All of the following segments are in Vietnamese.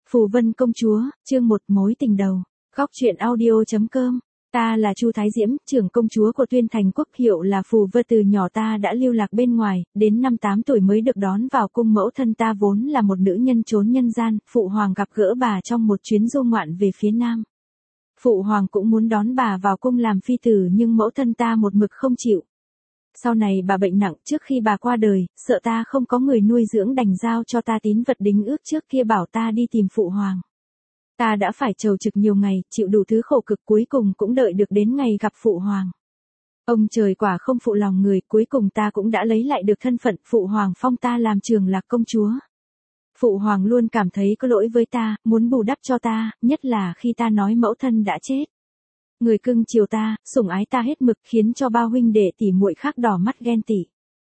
Phù Vân Công Chúa, chương 1 mối tình đầu. Góc truyện audio.com. Ta là Chu Thái Diễm, trưởng công chúa của Tuyên Thành Quốc, hiệu là Phù Vân. Từ nhỏ ta đã lưu lạc bên ngoài, đến năm 8 tuổi mới được đón vào cung. Mẫu thân ta vốn là một nữ nhân trốn nhân gian, phụ hoàng gặp gỡ bà trong một chuyến du ngoạn về phía nam. Phụ hoàng cũng muốn đón bà vào cung làm phi tử nhưng mẫu thân ta một mực không chịu. Sau này bà bệnh nặng, trước khi bà qua đời, sợ ta không có người nuôi dưỡng đành giao cho ta tín vật đính ước trước kia bảo ta đi tìm phụ hoàng. Ta đã phải trầu trực nhiều ngày, chịu đủ thứ khổ cực, cuối cùng cũng đợi được đến ngày gặp phụ hoàng. Ông trời quả không phụ lòng người, cuối cùng ta cũng đã lấy lại được thân phận, phụ hoàng phong ta làm Trường Lạc công chúa. Phụ hoàng luôn cảm thấy có lỗi với ta, muốn bù đắp cho ta, nhất là khi ta nói mẫu thân đã chết. Người cưng chiều ta, sủng ái ta hết mực, khiến cho bao huynh đệ tỷ muội khác đỏ mắt ghen tị.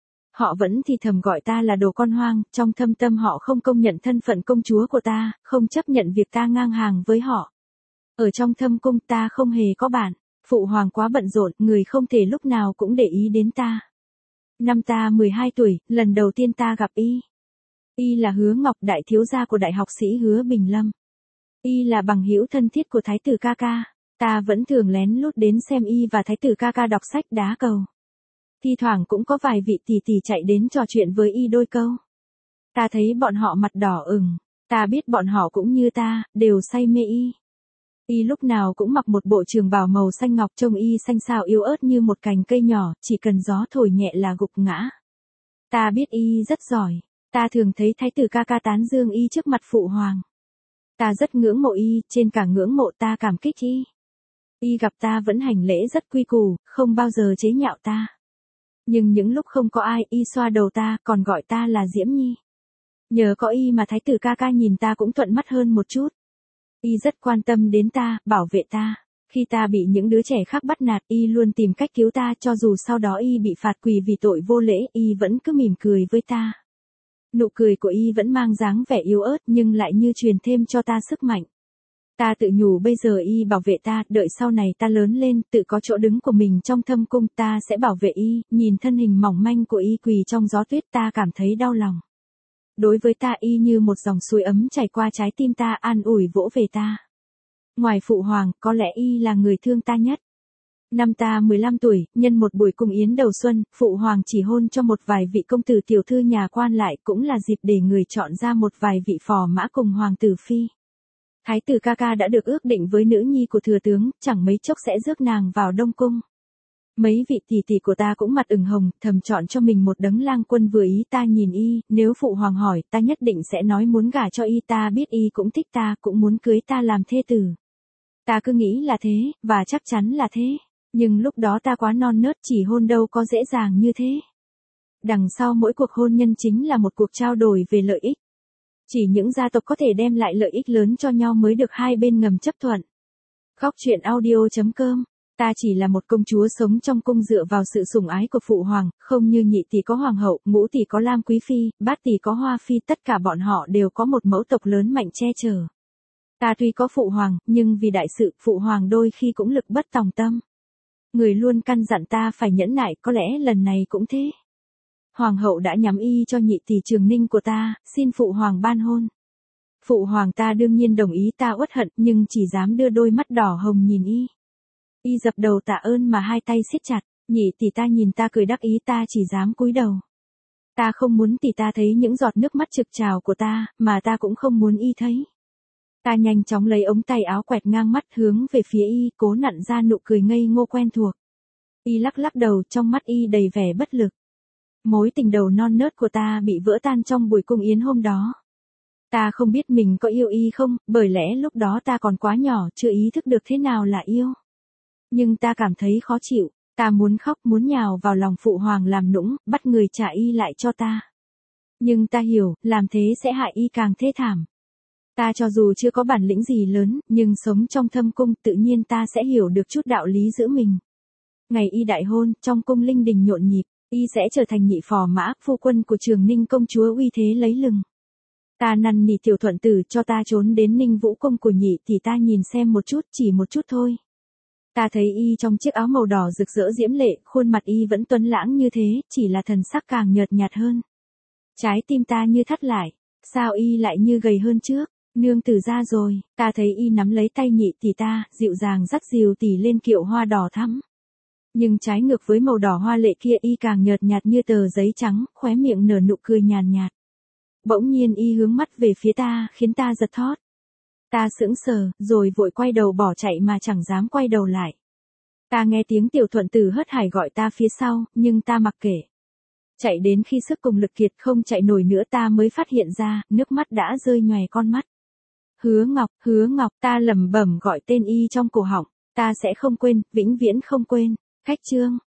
Họ vẫn thì thầm gọi ta là đồ con hoang, trong thâm tâm họ không công nhận thân phận công chúa của ta, không chấp nhận việc ta ngang hàng với họ. Ở trong thâm cung ta không hề có bạn, phụ hoàng quá bận rộn, người không thể lúc nào cũng để ý đến ta. Năm ta 12 tuổi, lần đầu tiên ta gặp y. Y là Hứa Ngọc, đại thiếu gia của đại học sĩ Hứa Bình Lâm. Y là bằng hữu thân thiết của thái tử ca ca. Ta vẫn thường lén lút đến xem y và thái tử ca ca đọc sách đá cầu. Thi thoảng cũng có vài vị tỷ tỷ chạy đến trò chuyện với y đôi câu. Ta thấy bọn họ mặt đỏ ửng, ta biết bọn họ cũng như ta, đều say mê y. Y lúc nào cũng mặc một bộ trường bào màu xanh ngọc, trông y xanh xao yếu ớt như một cành cây nhỏ, chỉ cần gió thổi nhẹ là gục ngã. Ta biết y rất giỏi, ta thường thấy thái tử ca ca tán dương y trước mặt phụ hoàng. Ta rất ngưỡng mộ y, trên cả ngưỡng mộ ta cảm kích y. Y gặp ta vẫn hành lễ rất quy củ, không bao giờ chế nhạo ta. Nhưng những lúc không có ai, y xoa đầu ta, còn gọi ta là Diễm Nhi. Nhờ có y mà thái tử ca ca nhìn ta cũng thuận mắt hơn một chút. Y rất quan tâm đến ta, bảo vệ ta. Khi ta bị những đứa trẻ khác bắt nạt, y luôn tìm cách cứu ta, cho dù sau đó y bị phạt quỳ vì tội vô lễ, y vẫn cứ mỉm cười với ta. Nụ cười của y vẫn mang dáng vẻ yếu ớt nhưng lại như truyền thêm cho ta sức mạnh. Ta tự nhủ bây giờ y bảo vệ ta, đợi sau này ta lớn lên, tự có chỗ đứng của mình trong thâm cung, ta sẽ bảo vệ y. Nhìn thân hình mỏng manh của y quỳ trong gió tuyết, ta cảm thấy đau lòng. Đối với ta y như một dòng suối ấm chảy qua trái tim ta, an ủi vỗ về ta. Ngoài phụ hoàng, có lẽ y là người thương ta nhất. Năm ta 15 tuổi, nhân một buổi cung yến đầu xuân, phụ hoàng chỉ hôn cho một vài vị công tử tiểu thư nhà quan lại, cũng là dịp để người chọn ra một vài vị phò mã cùng hoàng tử phi. Thái tử ca ca đã được ước định với nữ nhi của thừa tướng, chẳng mấy chốc sẽ rước nàng vào Đông Cung. Mấy vị tỷ tỷ của ta cũng mặt ửng hồng, thầm chọn cho mình một đấng lang quân vừa ý. Ta nhìn y, nếu phụ hoàng hỏi, ta nhất định sẽ nói muốn gả cho y. Ta biết y cũng thích ta, cũng muốn cưới ta làm thê tử. Ta cứ nghĩ là thế, và chắc chắn là thế. Nhưng lúc đó ta quá non nớt, chỉ hôn đâu có dễ dàng như thế. Đằng sau mỗi cuộc hôn nhân chính là một cuộc trao đổi về lợi ích. Chỉ những gia tộc có thể đem lại lợi ích lớn cho nhau mới được hai bên ngầm chấp thuận. Góc truyện audio.com. Ta chỉ là một công chúa sống trong cung dựa vào sự sủng ái của phụ hoàng, không như nhị tỷ có hoàng hậu, ngũ tỷ có Lam quý phi, bát tỷ có Hoa phi, tất cả bọn họ đều có một mẫu tộc lớn mạnh che chở. Ta tuy có phụ hoàng, nhưng vì đại sự, phụ hoàng đôi khi cũng lực bất tòng tâm. Người luôn căn dặn ta phải nhẫn nại, có lẽ lần này cũng thế. Hoàng hậu đã nhắm y cho nhị tỷ Trường Ninh của ta, xin phụ hoàng ban hôn. Phụ hoàng ta đương nhiên đồng ý, ta uất hận, nhưng chỉ dám đưa đôi mắt đỏ hồng nhìn y. Y dập đầu tạ ơn mà hai tay siết chặt, nhị tỷ ta nhìn ta cười đắc ý, ta chỉ dám cúi đầu. Ta không muốn tỷ ta thấy những giọt nước mắt trực trào của ta, mà ta cũng không muốn y thấy. Ta nhanh chóng lấy ống tay áo quẹt ngang mắt hướng về phía y, cố nặn ra nụ cười ngây ngô quen thuộc. Y lắc lắc đầu, trong mắt y đầy vẻ bất lực. Mối tình đầu non nớt của ta bị vỡ tan trong buổi cung yến hôm đó. Ta không biết mình có yêu y không, bởi lẽ lúc đó ta còn quá nhỏ, chưa ý thức được thế nào là yêu. Nhưng ta cảm thấy khó chịu, ta muốn khóc, muốn nhào vào lòng phụ hoàng làm nũng, bắt người trả y lại cho ta. Nhưng ta hiểu, làm thế sẽ hại y càng thê thảm. Ta cho dù chưa có bản lĩnh gì lớn, nhưng sống trong thâm cung, tự nhiên ta sẽ hiểu được chút đạo lý giữa mình. Ngày y đại hôn, trong cung linh đình nhộn nhịp, y sẽ trở thành nhị phò mã, phu quân của Trường Ninh công chúa uy thế lấy lừng. Ta năn nỉ tiểu thuận tử cho ta trốn đến Ninh Vũ cung của nhị thì ta nhìn xem một chút, chỉ một chút thôi. Ta thấy y trong chiếc áo màu đỏ rực rỡ diễm lệ, khuôn mặt y vẫn tuấn lãng như thế, chỉ là thần sắc càng nhợt nhạt hơn. Trái tim ta như thắt lại, sao y lại như gầy hơn trước? Nương tử ra rồi, ta thấy y nắm lấy tay nhị tỷ ta, dịu dàng dắt dìu tỷ lên kiệu hoa đỏ thắm. Nhưng trái ngược với màu đỏ hoa lệ kia, y càng nhợt nhạt như tờ giấy trắng, khóe miệng nở nụ cười nhàn nhạt. Bỗng nhiên y hướng mắt về phía ta, khiến ta giật thót. Ta sững sờ, rồi vội quay đầu bỏ chạy mà chẳng dám quay đầu lại. Ta nghe tiếng Tiểu Thuận Tử hớt hải gọi ta phía sau, nhưng ta mặc kệ. Chạy đến khi sức cùng lực kiệt không chạy nổi nữa ta mới phát hiện ra, nước mắt đã rơi nhòe con mắt. Hứa Ngọc, ta lẩm bẩm gọi tên y trong cổ họng, ta sẽ không quên, vĩnh viễn không quên. Khách Trương,